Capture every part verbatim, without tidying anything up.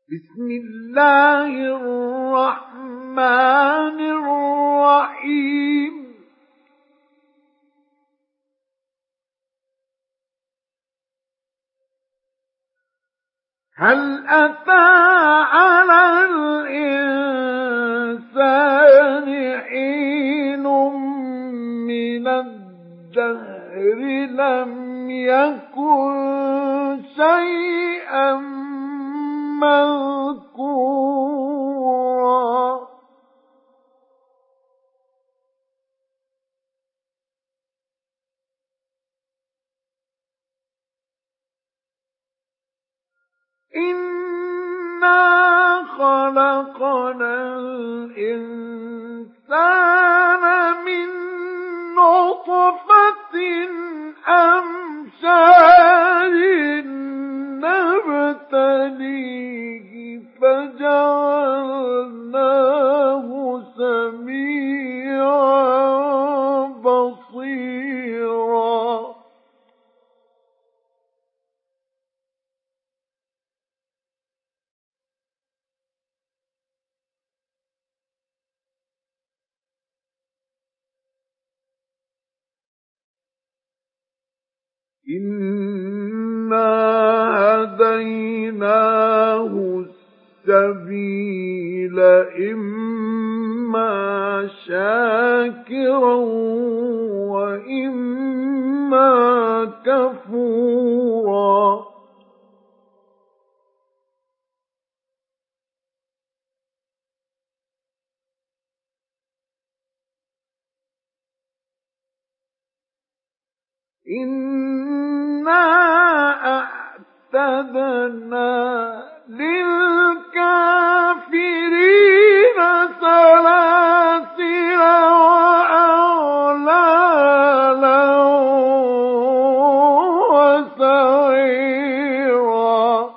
بسم الله الرحمن الرحيم هل أتى على الإنسان حين من الدهر لم يكن شيئا مذكورا إنا خلقنا الإنسان من نطفة أمشاج نبتليه فجعلناه سميعا بصيرا إنا هديناه السبيل إما شاكرا وإما كفورا إنا أعتدنا للكافرين سلاسل وأغلالا وسعيرا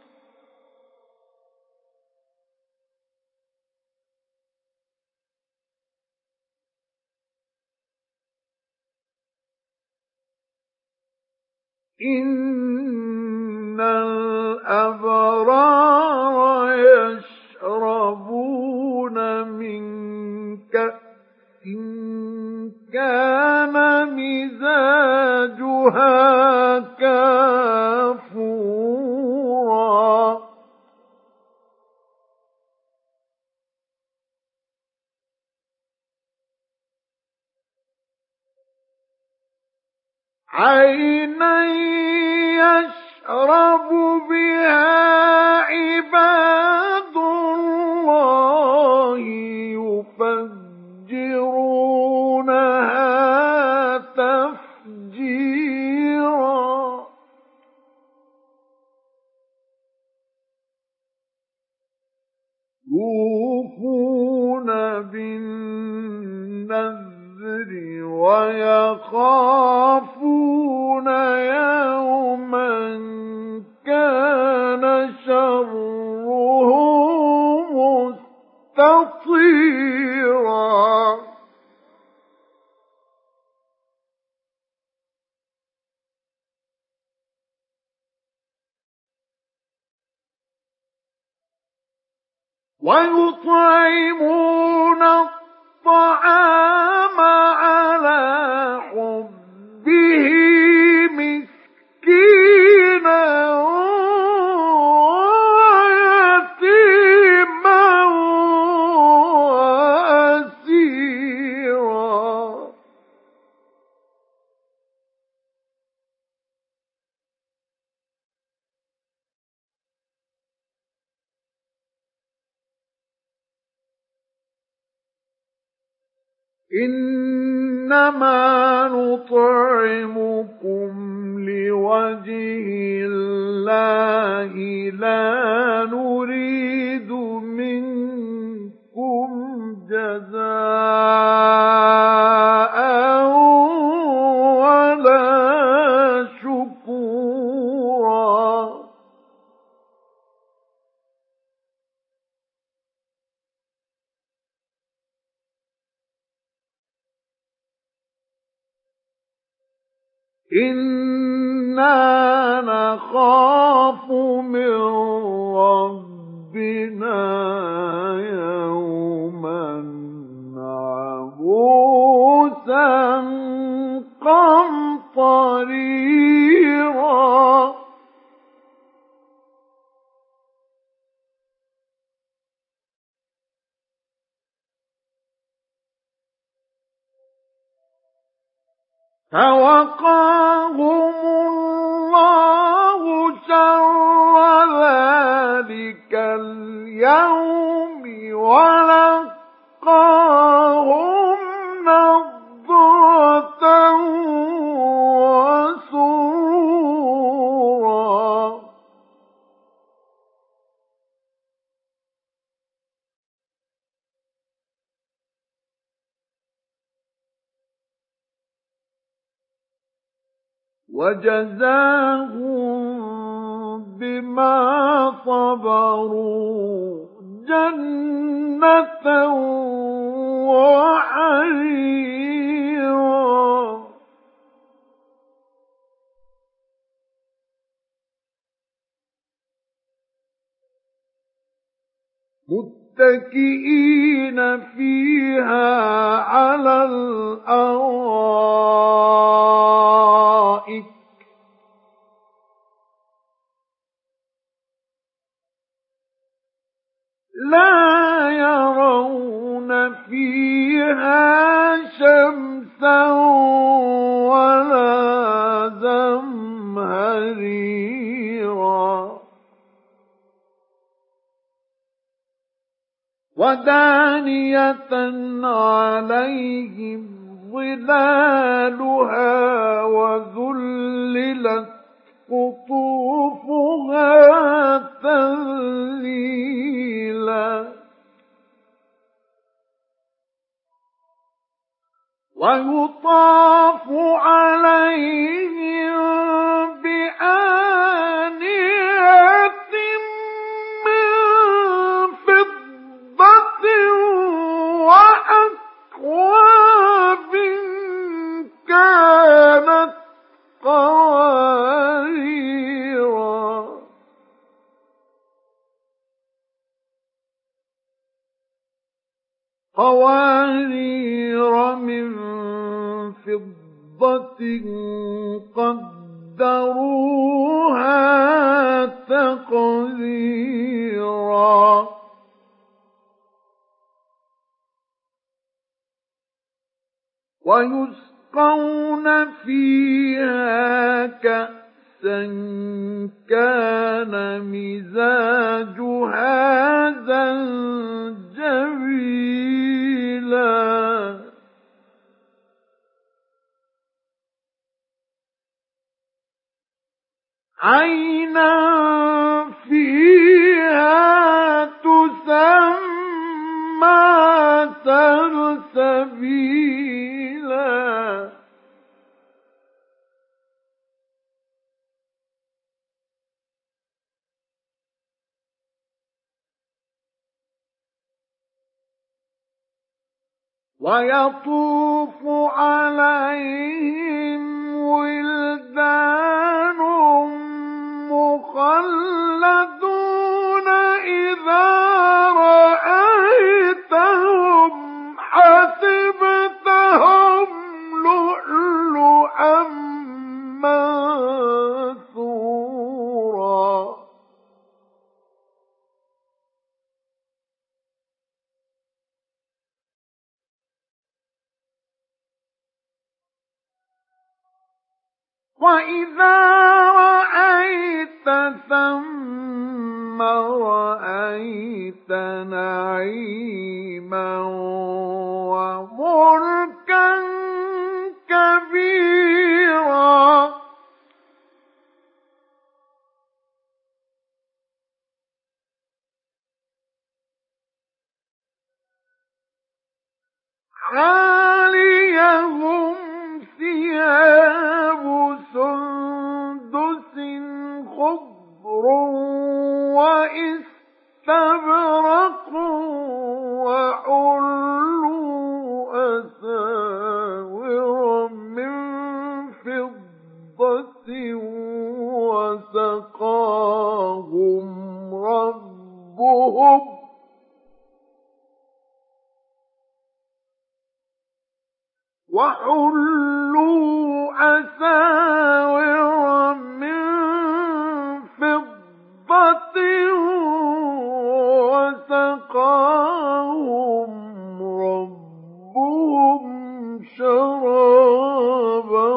إن الأبرار يشربون من كأس كان مزاجها كافورا عينا يشرب بها عباد الله يفجرونها تفجيرا يوفون بالنذر ويخافون يوما كان شره مستطيرا ويطعمون الطعام على حبه مسكينا ويتيما وأسيرا إنما نطعمكم لوجه الله لا نريد منكم جزاء ولا شكورا إنا نخاف من ربنا بنا يوما عبوسا قمطريرا فوقاهم الله شر ذلك اليوم ولقاهم نضرة وسرورا وجزاهم بما صبروا جنة وحريرا متكئين فيها على الأرائك لا يرون فيها شمسا ولا زمهريرا ودانية عليهم ظلالها وذللت قطوفها تذليلا ويطاف عليهم بآنية من فضة وأكواب كانت قواريرا قوارير من فضة قدروها تقديرا ويسقون فيها كأسا كان مزاجها زنجبيلا عينا فيها تسمى سلسبيلا ويطوف عليهم ولدان مخلدون إذا رأيتهم حسبتهم لؤلؤا منثورا وإذا رأيت ثم رأيت نعيما وملكا كبيرا عاليهم ثياب سندس خضر وإستبرق وحلوا أساور من فضة وسقاهم ربهم ربهم وحلوا أساور من فضة وسقاهم ربهم شرابا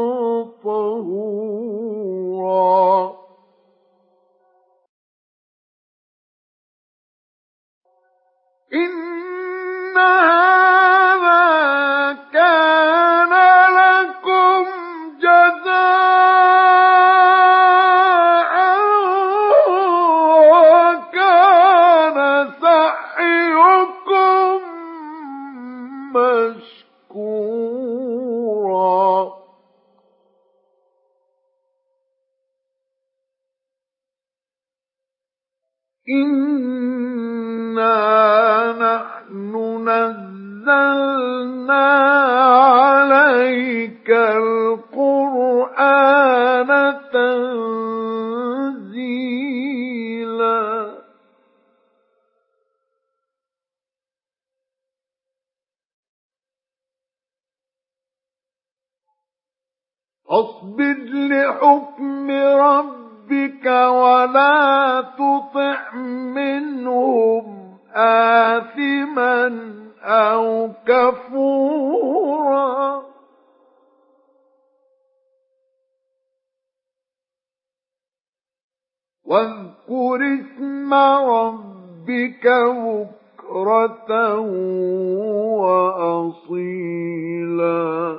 طهورا إن هذا كان لكم جزاء وكان سعيكم مشكورا إنا نحن نزلنا عليك القرآن تنزيلا فاصبر لحكم ربك ولا تطع منهم آثما أو كفورا واذكر اسم ربك بكرة وأصيلا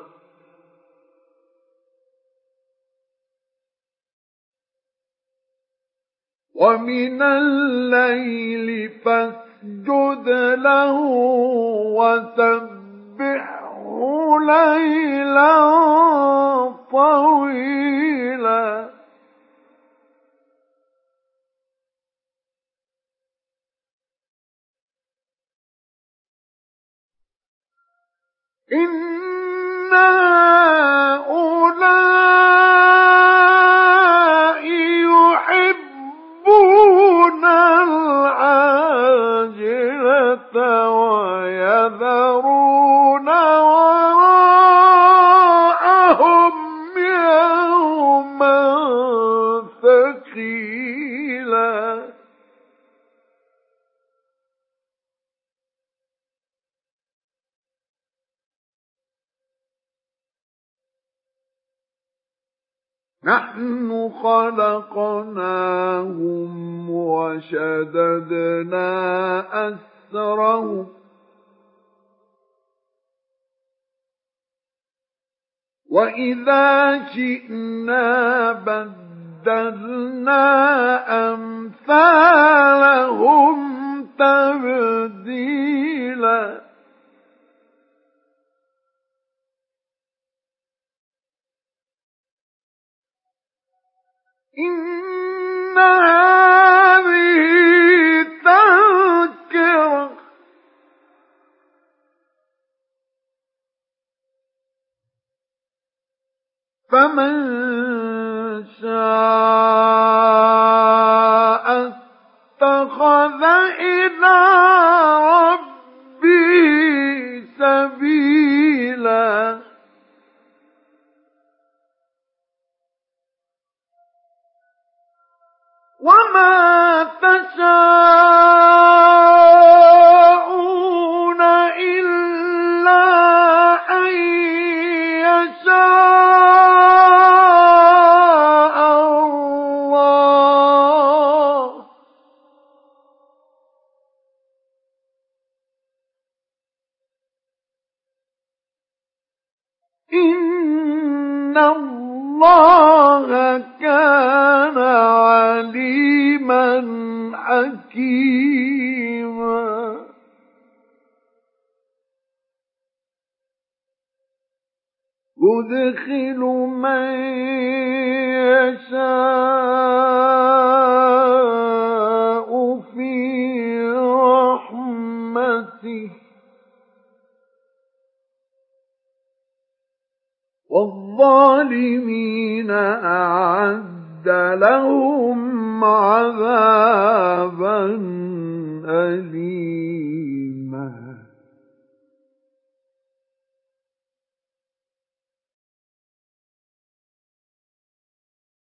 ومن الليل فاسجد له وسبحه ليلا طويلا إن هؤلاء يحبون العاجلة ويذرون وراءهم يوما ثقيلا نحن خلقناهم وشددنا أسرهم وإذا شئنا بدلنا أمثالهم تبديلا إن هذه تذكرة فمن شاء اتخذ إلى ربه سبيلا وما تشاءون إلا أن يشاء الله إن الله كان عليما حكيما يدخل من يشاء في رحمته والظالمين أعد لهم عذابا عَذَابًا أَلِيمًا